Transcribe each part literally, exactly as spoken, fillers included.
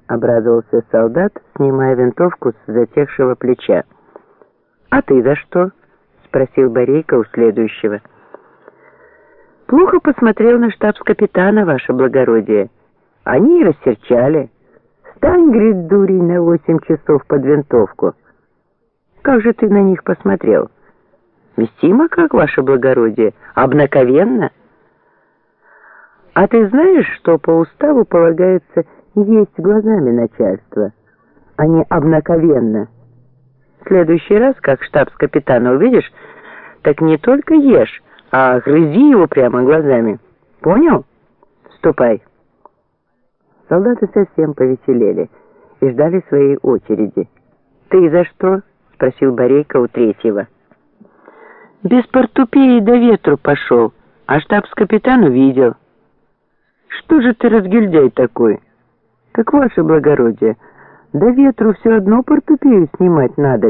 — обрадовался солдат, снимая винтовку с затекшего плеча. «А ты за что?» — спросил Борейко у следующего. «Плохо посмотрел на штабс-капитана, ваше благородие. Они и рассерчали. Стань, говорит, дурень, на восемь часов под винтовку. Как же ты на них посмотрел? Вестимо, как, ваше благородие, обнаковенно. А ты знаешь, что по уставу полагается есть глазами начальства, а не обнаковенно? В следующий раз, как штабс-капитана увидишь, так не только ешь, а грызи его прямо глазами. Понял? Ступай». Солдаты совсем повеселели и ждали своей очереди. «Ты за что?» — спросил Борейко у третьего. «Без портупеи до ветру пошел, а штабс-капитан увидел». «Что же ты, разгильдяй такой?» «Так, ваше благородие, до ветру все одно портупею снимать надоть».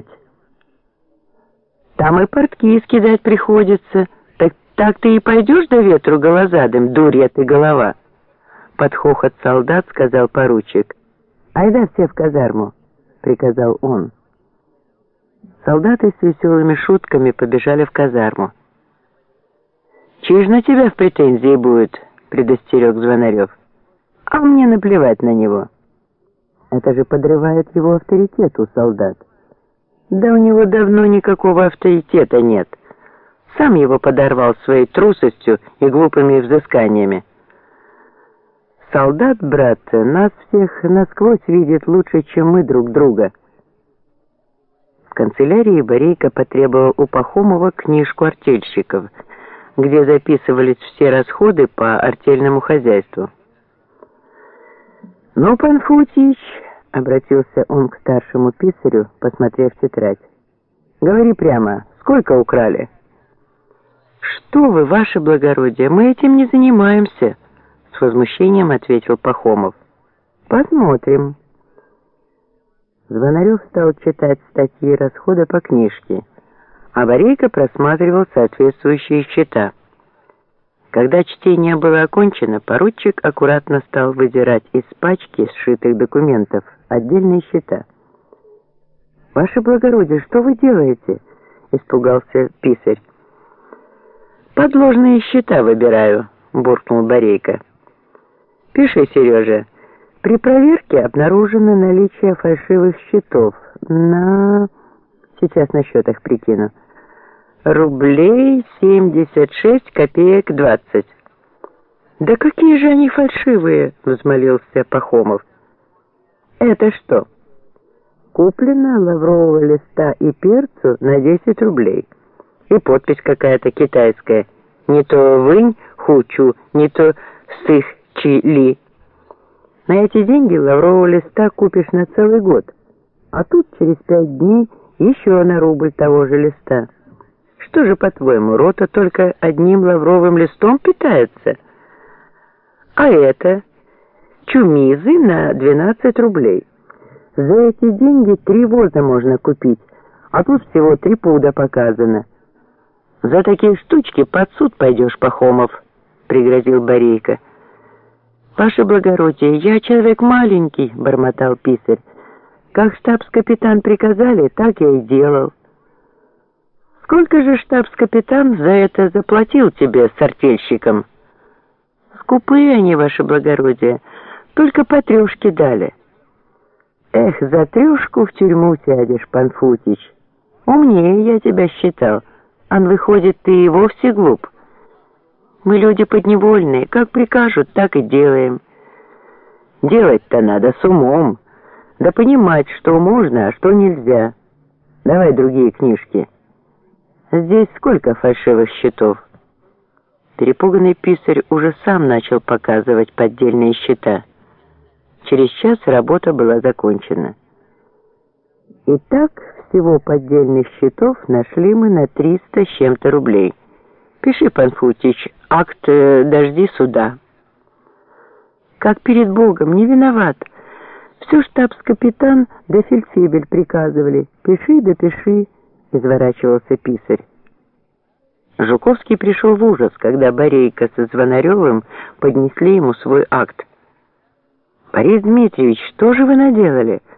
«Там и портки скидать приходится. Так, так ты и пойдешь до ветру голозадым, дурья ты голова?» Под хохот солдат сказал поручик. «Айда все в казарму», — приказал он. Солдаты с веселыми шутками побежали в казарму. «Чиж на тебя в претензии будет», — предостерег Звонарев. «А мне наплевать на него». «Это же подрывает его авторитет у солдат». «Да у него давно никакого авторитета нет. Сам его подорвал своей трусостью и глупыми взысканиями. Солдат, брат, нас всех насквозь видит лучше, чем мы друг друга». В канцелярии Борейко потребовал у Пахомова книжку артельщиков, где записывались все расходы по артельному хозяйству. «Ну, Панфутич», — обратился он к старшему писарю, посмотрев тетрадь, — «говори прямо, сколько украли?» «Что вы, ваше благородие, мы этим не занимаемся», — с возмущением ответил Пахомов. «Посмотрим». Звонарев стал читать статьи расхода по книжке, а Борейко просматривал соответствующие счета. Когда чтение было окончено, поручик аккуратно стал выдирать из пачки сшитых документов отдельные счета. «Ваше благородие, что вы делаете?» — испугался писарь. «Подложные счета выбираю», — буркнул Борейко. «Пиши, Сережа. При проверке обнаружено наличие фальшивых счетов на... Сейчас на счетах прикину. Рублей семьдесят шесть копеек двадцать. «Да какие же они фальшивые!» — взмолился Пахомов. «Это что?» «Куплено лаврового листа и перцу на десять рублей. И подпись какая-то китайская. Не то вынь хучу, не то сых чи ли. На эти деньги лаврового листа купишь на целый год. А тут через пять дней еще на рубль того же листа. Что же, по-твоему, рота только одним лавровым листом питается? А это чумизы на двенадцать рублей. За эти деньги три воза можно купить, а тут всего три пуда показано. За такие штучки под суд пойдешь, Пахомов», — пригрозил Борейко. «Ваше благородие, я человек маленький», — бормотал писарь. «Как штабс-капитан приказали, так я и делал». «Сколько же штабс-капитан за это заплатил тебе с артельщиком?» «Скупые они, ваше благородие, только по трёшке дали». «Эх, за трёшку в тюрьму сядешь, Панфутич. Умнее я тебя считал, а выходит, ты и вовсе глуп. Мы люди подневольные, как прикажут, так и делаем. Делать-то надо с умом, да понимать, что можно, а что нельзя. Давай другие книжки. Здесь сколько фальшивых счетов?» Перепуганный писарь уже сам начал показывать поддельные счета. Через час работа была закончена. Итак, всего поддельных счетов нашли мы на триста с чем-то рублей. Пиши, Панфутич, акт э, «Дожди суда». «Как перед Богом, не виноват. Все штабс-капитан да фельдфебель приказывали. Пиши да пиши», — изворачивался писарь. Жуковский пришел в ужас, когда Борейко со Звонаревым поднесли ему свой акт. Борис Дмитриевич, что же вы наделали?